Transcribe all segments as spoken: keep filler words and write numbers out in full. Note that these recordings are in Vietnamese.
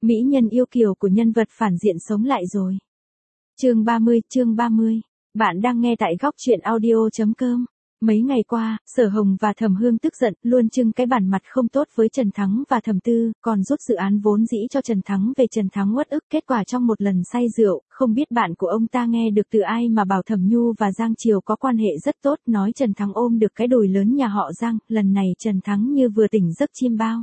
Mỹ nhân yêu kiều của nhân vật phản diện sống lại rồi. Chương ba mươi, chương ba mươi. Bạn đang nghe tại góc truyện audio chấm com. Mấy ngày qua, Sở Hồng và Thẩm Hương tức giận, luôn trưng cái bản mặt không tốt với Trần Thắng và Thẩm Tư, còn rút dự án vốn dĩ cho Trần Thắng về Trần Thắng uất ức. Kết quả trong một lần say rượu, không biết bạn của ông ta nghe được từ ai mà bảo Thẩm Nhu và Giang Triều có quan hệ rất tốt, nói Trần Thắng ôm được cái đùi lớn nhà họ Giang, lần này Trần Thắng như vừa tỉnh giấc chim bao.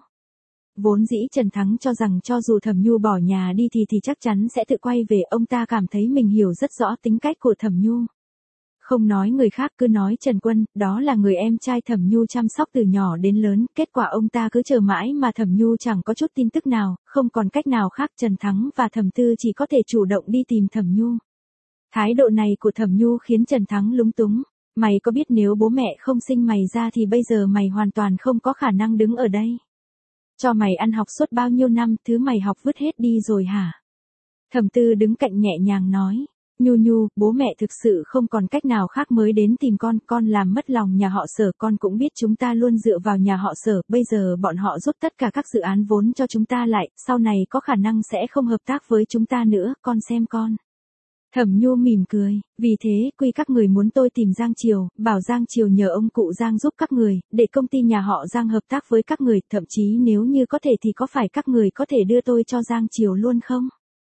Vốn dĩ Trần Thắng cho rằng cho dù Thẩm Nhu bỏ nhà đi thì thì chắc chắn sẽ tự quay về, ông ta cảm thấy mình hiểu rất rõ tính cách của Thẩm Nhu. Không nói người khác cứ nói Trần Quân, đó là người em trai Thẩm Nhu chăm sóc từ nhỏ đến lớn, kết quả ông ta cứ chờ mãi mà Thẩm Nhu chẳng có chút tin tức nào, không còn cách nào khác Trần Thắng và Thẩm Tư chỉ có thể chủ động đi tìm Thẩm Nhu. Thái độ này của Thẩm Nhu khiến Trần Thắng lúng túng, mày có biết nếu bố mẹ không sinh mày ra thì bây giờ mày hoàn toàn không có khả năng đứng ở đây. Cho mày ăn học suốt bao nhiêu năm, thứ mày học vứt hết đi rồi hả? Thẩm Tư đứng cạnh nhẹ nhàng nói. Nhu Nhu, bố mẹ thực sự không còn cách nào khác mới đến tìm con, con làm mất lòng nhà họ Sở, con cũng biết chúng ta luôn dựa vào nhà họ Sở, bây giờ bọn họ rút tất cả các dự án vốn cho chúng ta lại, sau này có khả năng sẽ không hợp tác với chúng ta nữa, con xem con. Thẩm Nhu mỉm cười, vì thế quy các người muốn tôi tìm Giang Triều, bảo Giang Triều nhờ ông cụ Giang giúp các người, để công ty nhà họ Giang hợp tác với các người, thậm chí nếu như có thể thì có phải các người có thể đưa tôi cho Giang Triều luôn không?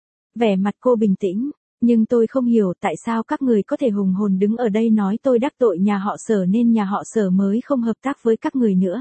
Vẻ mặt cô bình tĩnh. Nhưng tôi không hiểu tại sao các người có thể hùng hồn đứng ở đây nói tôi đắc tội nhà họ Sở nên nhà họ Sở mới không hợp tác với các người nữa.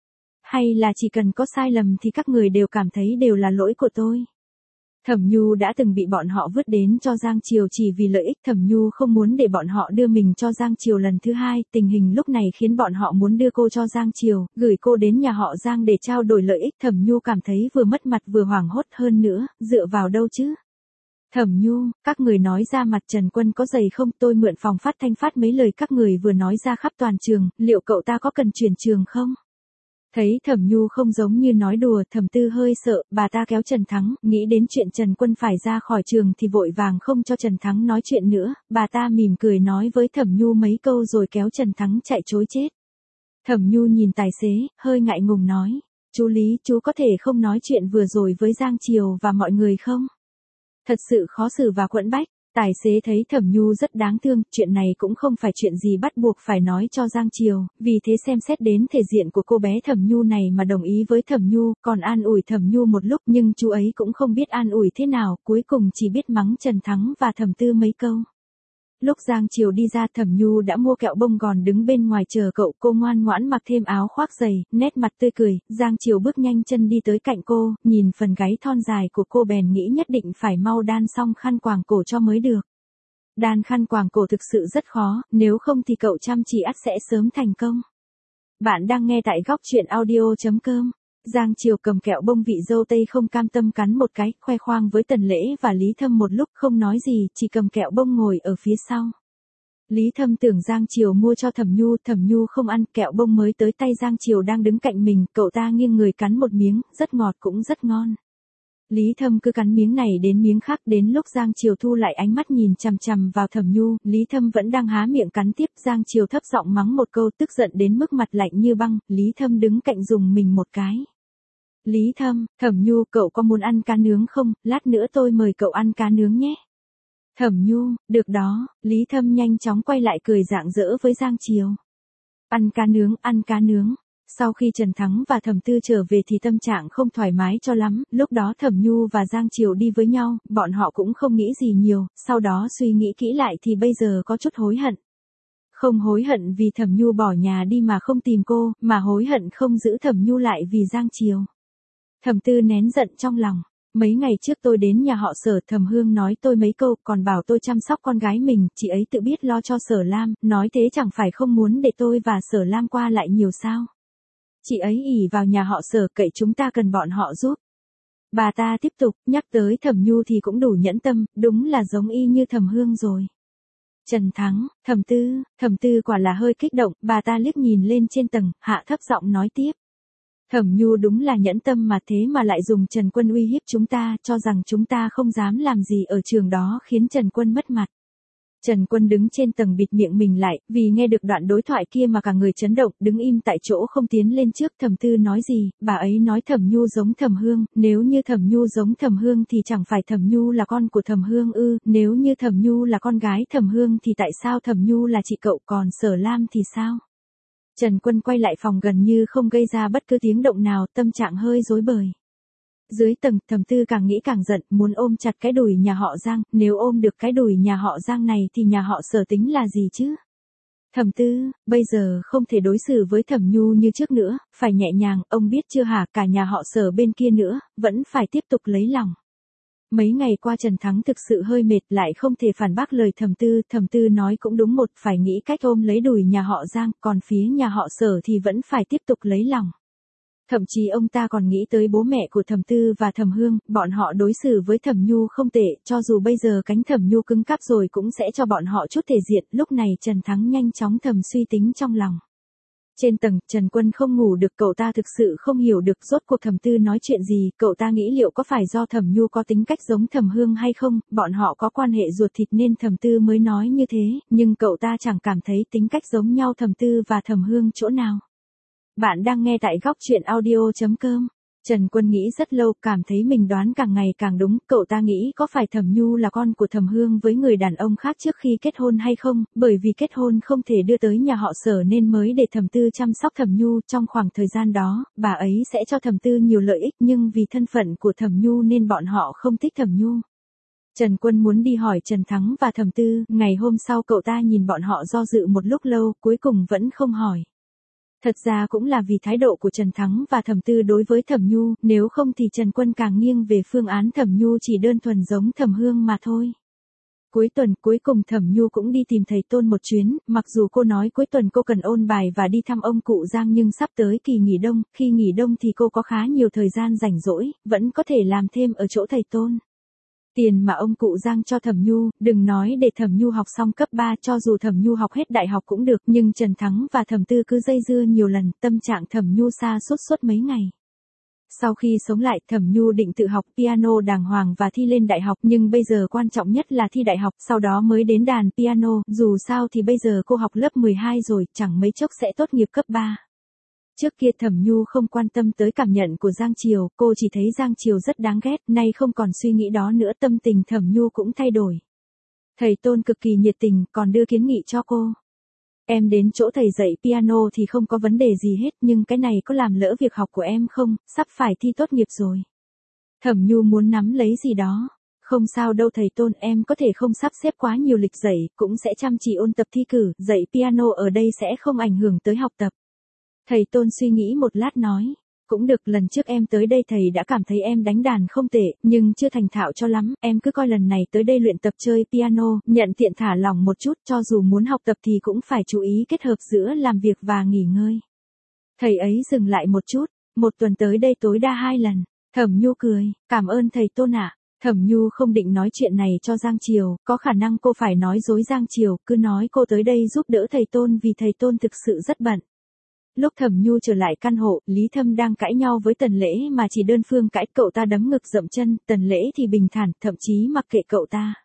Hay là chỉ cần có sai lầm thì các người đều cảm thấy đều là lỗi của tôi. Thẩm Nhu đã từng bị bọn họ vứt đến cho Giang Triều chỉ vì lợi ích, Thẩm Nhu không muốn để bọn họ đưa mình cho Giang Triều lần thứ hai, tình hình lúc này khiến bọn họ muốn đưa cô cho Giang Triều, gửi cô đến nhà họ Giang để trao đổi lợi ích. Thẩm Nhu cảm thấy vừa mất mặt vừa hoảng hốt, hơn nữa, dựa vào đâu chứ? Thẩm Nhu, các người nói ra mặt Trần Quân có dày không, tôi mượn phòng phát thanh phát mấy lời các người vừa nói ra khắp toàn trường, liệu cậu ta có cần chuyển trường không? Thấy Thẩm Nhu không giống như nói đùa, Thẩm Tư hơi sợ, bà ta kéo Trần Thắng, nghĩ đến chuyện Trần Quân phải ra khỏi trường thì vội vàng không cho Trần Thắng nói chuyện nữa, bà ta mỉm cười nói với Thẩm Nhu mấy câu rồi kéo Trần Thắng chạy trối chết. Thẩm Nhu nhìn tài xế, hơi ngại ngùng nói, chú Lý, chú có thể không nói chuyện vừa rồi với Giang Triều và mọi người không? Thật sự khó xử và quẫn bách, tài xế thấy Thẩm Nhu rất đáng thương, chuyện này cũng không phải chuyện gì bắt buộc phải nói cho Giang Triều, vì thế xem xét đến thể diện của cô bé Thẩm Nhu này mà đồng ý với Thẩm Nhu, còn an ủi Thẩm Nhu một lúc nhưng chú ấy cũng không biết an ủi thế nào, cuối cùng chỉ biết mắng Trần Thắng và Thẩm Tư mấy câu. Lúc Giang Triều đi ra, Thẩm Nhu đã mua kẹo bông gòn đứng bên ngoài chờ cậu, cô ngoan ngoãn mặc thêm áo khoác dày, nét mặt tươi cười, Giang Triều bước nhanh chân đi tới cạnh cô, nhìn phần gáy thon dài của cô bèn nghĩ nhất định phải mau đan xong khăn quàng cổ cho mới được. Đan khăn quàng cổ thực sự rất khó, nếu không thì cậu chăm chỉ ắt sẽ sớm thành công. Bạn đang nghe tại góc truyện audio chấm com. Giang Triều cầm kẹo bông vị dâu tây không cam tâm cắn một cái, khoe khoang với Tần Lễ và Lý Thâm một lúc không nói gì, chỉ cầm kẹo bông ngồi ở phía sau. Lý Thâm tưởng Giang Triều mua cho Thẩm Nhu, Thẩm Nhu không ăn, kẹo bông mới tới tay Giang Triều đang đứng cạnh mình, cậu ta nghiêng người cắn một miếng, rất ngọt cũng rất ngon. Lý Thâm cứ cắn miếng này đến miếng khác, đến lúc Giang Triều thu lại ánh mắt nhìn chằm chằm vào Thẩm Nhu, Lý Thâm vẫn đang há miệng cắn tiếp, Giang Triều thấp giọng mắng một câu tức giận đến mức mặt lạnh như băng, Lý Thâm đứng cạnh dùng mình một cái. Lý Thâm, Thẩm Nhu, cậu có muốn ăn cá nướng không, lát nữa tôi mời cậu ăn cá nướng nhé. Thẩm Nhu, được đó, Lý Thâm nhanh chóng quay lại cười rạng rỡ với Giang Triều. Ăn cá nướng, ăn cá nướng. Sau khi Trần Thắng và Thẩm Tư trở về thì tâm trạng không thoải mái cho lắm, lúc đó Thẩm Nhu và Giang Triều đi với nhau, bọn họ cũng không nghĩ gì nhiều, sau đó suy nghĩ kỹ lại thì bây giờ có chút hối hận. Không hối hận vì Thẩm Nhu bỏ nhà đi mà không tìm cô, mà hối hận không giữ Thẩm Nhu lại vì Giang Triều. Thẩm Tư nén giận trong lòng. Mấy ngày trước tôi đến nhà họ Sở, Thẩm Hương nói tôi mấy câu, còn bảo tôi chăm sóc con gái mình, chị ấy tự biết lo cho Sở Lam, nói thế chẳng phải không muốn để tôi và Sở Lam qua lại nhiều sao. Chị ấy ỷ vào nhà họ Sở, cậy chúng ta cần bọn họ giúp. Bà ta tiếp tục, nhắc tới Thẩm Nhu thì cũng đủ nhẫn tâm, đúng là giống y như Thẩm Hương rồi. Trần Thắng, Thẩm Tư, Thẩm Tư quả là hơi kích động, bà ta liếc nhìn lên trên tầng, hạ thấp giọng nói tiếp. Thẩm Nhu đúng là nhẫn tâm mà thế mà lại dùng Trần Quân uy hiếp chúng ta, cho rằng chúng ta không dám làm gì ở trường đó khiến Trần Quân mất mặt. Trần Quân đứng trên tầng bịt miệng mình lại, vì nghe được đoạn đối thoại kia mà cả người chấn động, đứng im tại chỗ không tiến lên trước. Thẩm Tư nói gì, bà ấy nói Thẩm Nhu giống Thẩm Hương, nếu như Thẩm Nhu giống Thẩm Hương thì chẳng phải Thẩm Nhu là con của Thẩm Hương ư, nếu như Thẩm Nhu là con gái Thẩm Hương thì tại sao Thẩm Nhu là chị cậu, còn Sở Lam thì sao? Trần Quân quay lại phòng gần như không gây ra bất cứ tiếng động nào, tâm trạng hơi rối bời. Dưới tầng, Thẩm Tư càng nghĩ càng giận, muốn ôm chặt cái đùi nhà họ Giang, nếu ôm được cái đùi nhà họ Giang này thì nhà họ Sở tính là gì chứ? Thẩm Tư, bây giờ không thể đối xử với Thẩm Nhu như trước nữa, phải nhẹ nhàng, ông biết chưa hả, cả nhà họ Sở bên kia nữa, vẫn phải tiếp tục lấy lòng. Mấy ngày qua Trần Thắng thực sự hơi mệt, lại không thể phản bác lời Thẩm Tư, Thẩm Tư nói cũng đúng, một phải nghĩ cách ôm lấy đùi nhà họ Giang, còn phía nhà họ Sở thì vẫn phải tiếp tục lấy lòng. Thậm chí ông ta còn nghĩ tới bố mẹ của Thẩm Tư và Thẩm Hương, bọn họ đối xử với Thẩm Nhu không tệ, cho dù bây giờ cánh Thẩm Nhu cứng cáp rồi cũng sẽ cho bọn họ chút thể diện. Lúc này Trần Thắng nhanh chóng thầm suy tính trong lòng. Trên tầng, Trần Quân không ngủ được, cậu ta thực sự không hiểu được rốt cuộc Thẩm Tư nói chuyện gì, cậu ta nghĩ liệu có phải do Thẩm Nhu có tính cách giống Thẩm Hương hay không, bọn họ có quan hệ ruột thịt nên Thẩm Tư mới nói như thế, nhưng cậu ta chẳng cảm thấy tính cách giống nhau Thẩm Tư và Thẩm Hương chỗ nào. Bạn đang nghe tại góc truyện audio chấm com. Trần Quân nghĩ rất lâu, cảm thấy mình đoán càng ngày càng đúng, cậu ta nghĩ có phải Thẩm Nhu là con của Thẩm Hương với người đàn ông khác trước khi kết hôn hay không, bởi vì kết hôn không thể đưa tới nhà họ Sở nên mới để Thẩm Tư chăm sóc Thẩm Nhu, trong khoảng thời gian đó, bà ấy sẽ cho Thẩm Tư nhiều lợi ích nhưng vì thân phận của Thẩm Nhu nên bọn họ không thích Thẩm Nhu. Trần Quân muốn đi hỏi Trần Thắng và Thẩm Tư, ngày hôm sau cậu ta nhìn bọn họ do dự một lúc lâu, cuối cùng vẫn không hỏi. Thật ra cũng là vì thái độ của Trần Thắng và Thẩm Tư đối với Thẩm Nhu, nếu không thì Trần Quân càng nghiêng về phương án Thẩm Nhu chỉ đơn thuần giống Thẩm Hương mà thôi. Cuối tuần, cuối cùng Thẩm Nhu cũng đi tìm thầy Tôn một chuyến, mặc dù cô nói cuối tuần cô cần ôn bài và đi thăm ông cụ Giang nhưng sắp tới kỳ nghỉ đông, khi nghỉ đông thì cô có khá nhiều thời gian rảnh rỗi, vẫn có thể làm thêm ở chỗ thầy Tôn. Tiền mà ông cụ Giang cho Thẩm Nhu, đừng nói để Thẩm Nhu học xong cấp ba, cho dù Thẩm Nhu học hết đại học cũng được, nhưng Trần Thắng và Thẩm Tư cứ dây dưa nhiều lần, tâm trạng Thẩm Nhu sa sút suốt mấy ngày. Sau khi sống lại, Thẩm Nhu định tự học piano đàng hoàng và thi lên đại học, nhưng bây giờ quan trọng nhất là thi đại học, sau đó mới đến đàn piano, dù sao thì bây giờ cô học lớp mười hai rồi, chẳng mấy chốc sẽ tốt nghiệp cấp ba. Trước kia Thẩm Nhu không quan tâm tới cảm nhận của Giang Triều, cô chỉ thấy Giang Triều rất đáng ghét, nay không còn suy nghĩ đó nữa, tâm tình Thẩm Nhu cũng thay đổi. Thầy Tôn cực kỳ nhiệt tình, còn đưa kiến nghị cho cô. Em đến chỗ thầy dạy piano thì không có vấn đề gì hết, nhưng cái này có làm lỡ việc học của em không, sắp phải thi tốt nghiệp rồi. Thẩm Nhu muốn nắm lấy gì đó. Không sao đâu thầy Tôn, em có thể không sắp xếp quá nhiều lịch dạy, cũng sẽ chăm chỉ ôn tập thi cử, dạy piano ở đây sẽ không ảnh hưởng tới học tập. Thầy Tôn suy nghĩ một lát nói, cũng được, lần trước em tới đây thầy đã cảm thấy em đánh đàn không tệ, nhưng chưa thành thạo cho lắm, em cứ coi lần này tới đây luyện tập chơi piano, nhận tiện thả lỏng một chút, cho dù muốn học tập thì cũng phải chú ý kết hợp giữa làm việc và nghỉ ngơi. Thầy ấy dừng lại một chút, một tuần tới đây tối đa hai lần. Thẩm Nhu cười, cảm ơn thầy Tôn ạ. Thẩm Nhu không định nói chuyện này cho Giang Triều, có khả năng cô phải nói dối Giang Triều, cứ nói cô tới đây giúp đỡ thầy Tôn vì thầy Tôn thực sự rất bận. Lúc Thẩm Nhu trở lại căn hộ, Lý Thâm đang cãi nhau với Tần Lễ mà chỉ đơn phương cãi, cậu ta đấm ngực dậm chân, Tần Lễ thì bình thản, thậm chí mặc kệ cậu ta.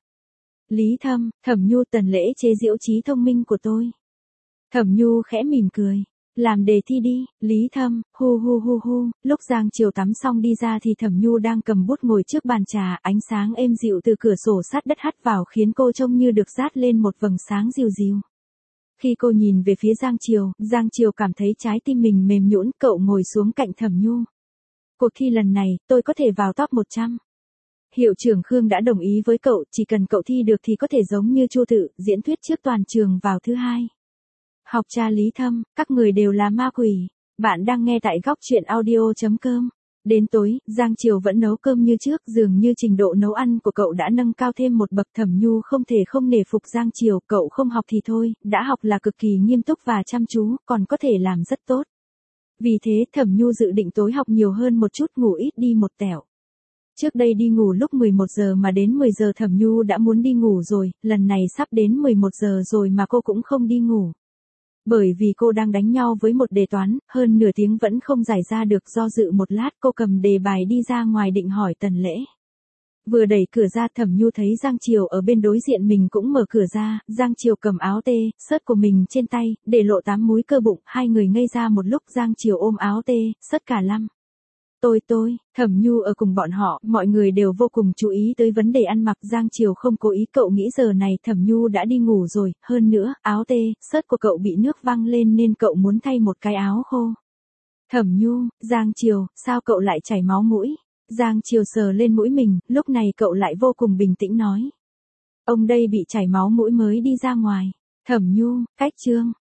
Lý Thâm, Thẩm Nhu, Tần Lễ chế giễu trí thông minh của tôi. Thẩm Nhu khẽ mỉm cười, làm đề thi đi. Lý Thâm, hu hu hu hu, lúc Giang Triều tắm xong đi ra thì Thẩm Nhu đang cầm bút ngồi trước bàn trà, ánh sáng êm dịu từ cửa sổ sát đất hắt vào khiến cô trông như được dát lên một vầng sáng dịu dịu. Khi cô nhìn về phía Giang Triều, Giang Triều cảm thấy trái tim mình mềm nhũn, cậu ngồi xuống cạnh Thẩm Nhu. Cuộc thi lần này, tôi có thể vào top một trăm. Hiệu trưởng Khương đã đồng ý với cậu, chỉ cần cậu thi được thì có thể giống như Chu Tự, diễn thuyết trước toàn trường vào thứ hai. Học trò Lý Thâm, các người đều là ma quỷ. Bạn đang nghe tại góc truyện audio chấm com. Đến tối, Giang Triều vẫn nấu cơm như trước, dường như trình độ nấu ăn của cậu đã nâng cao thêm một bậc. Thẩm Nhu không thể không nể phục Giang Triều, cậu không học thì thôi, đã học là cực kỳ nghiêm túc và chăm chú, còn có thể làm rất tốt. Vì thế Thẩm Nhu dự định tối học nhiều hơn một chút, ngủ ít đi một tẹo. Trước đây đi ngủ lúc mười một giờ mà đến mười giờ Thẩm Nhu đã muốn đi ngủ rồi, lần này sắp đến mười một giờ rồi mà cô cũng không đi ngủ. Bởi vì cô đang đánh nhau với một đề toán, hơn nửa tiếng vẫn không giải ra được, do dự một lát cô cầm đề bài đi ra ngoài định hỏi Tần Lễ. Vừa đẩy cửa ra Thẩm Nhu thấy Giang Triều ở bên đối diện mình cũng mở cửa ra, Giang Triều cầm áo tê, sớt của mình trên tay, để lộ tám múi cơ bụng, hai người ngây ra một lúc Giang Triều ôm áo tê, sớt cả lăm. Tôi tôi, Thẩm Nhu ở cùng bọn họ, mọi người đều vô cùng chú ý tới vấn đề ăn mặc Giang Triều không cố ý cậu nghĩ giờ này Thẩm Nhu đã đi ngủ rồi, hơn nữa, áo tê, sớt của cậu bị nước văng lên nên cậu muốn thay một cái áo khô. Thẩm Nhu, Giang Triều, sao cậu lại chảy máu mũi? Giang Triều sờ lên mũi mình, lúc này cậu lại vô cùng bình tĩnh nói. Ông đây bị chảy máu mũi mới đi ra ngoài. Thẩm Nhu, cách Trương,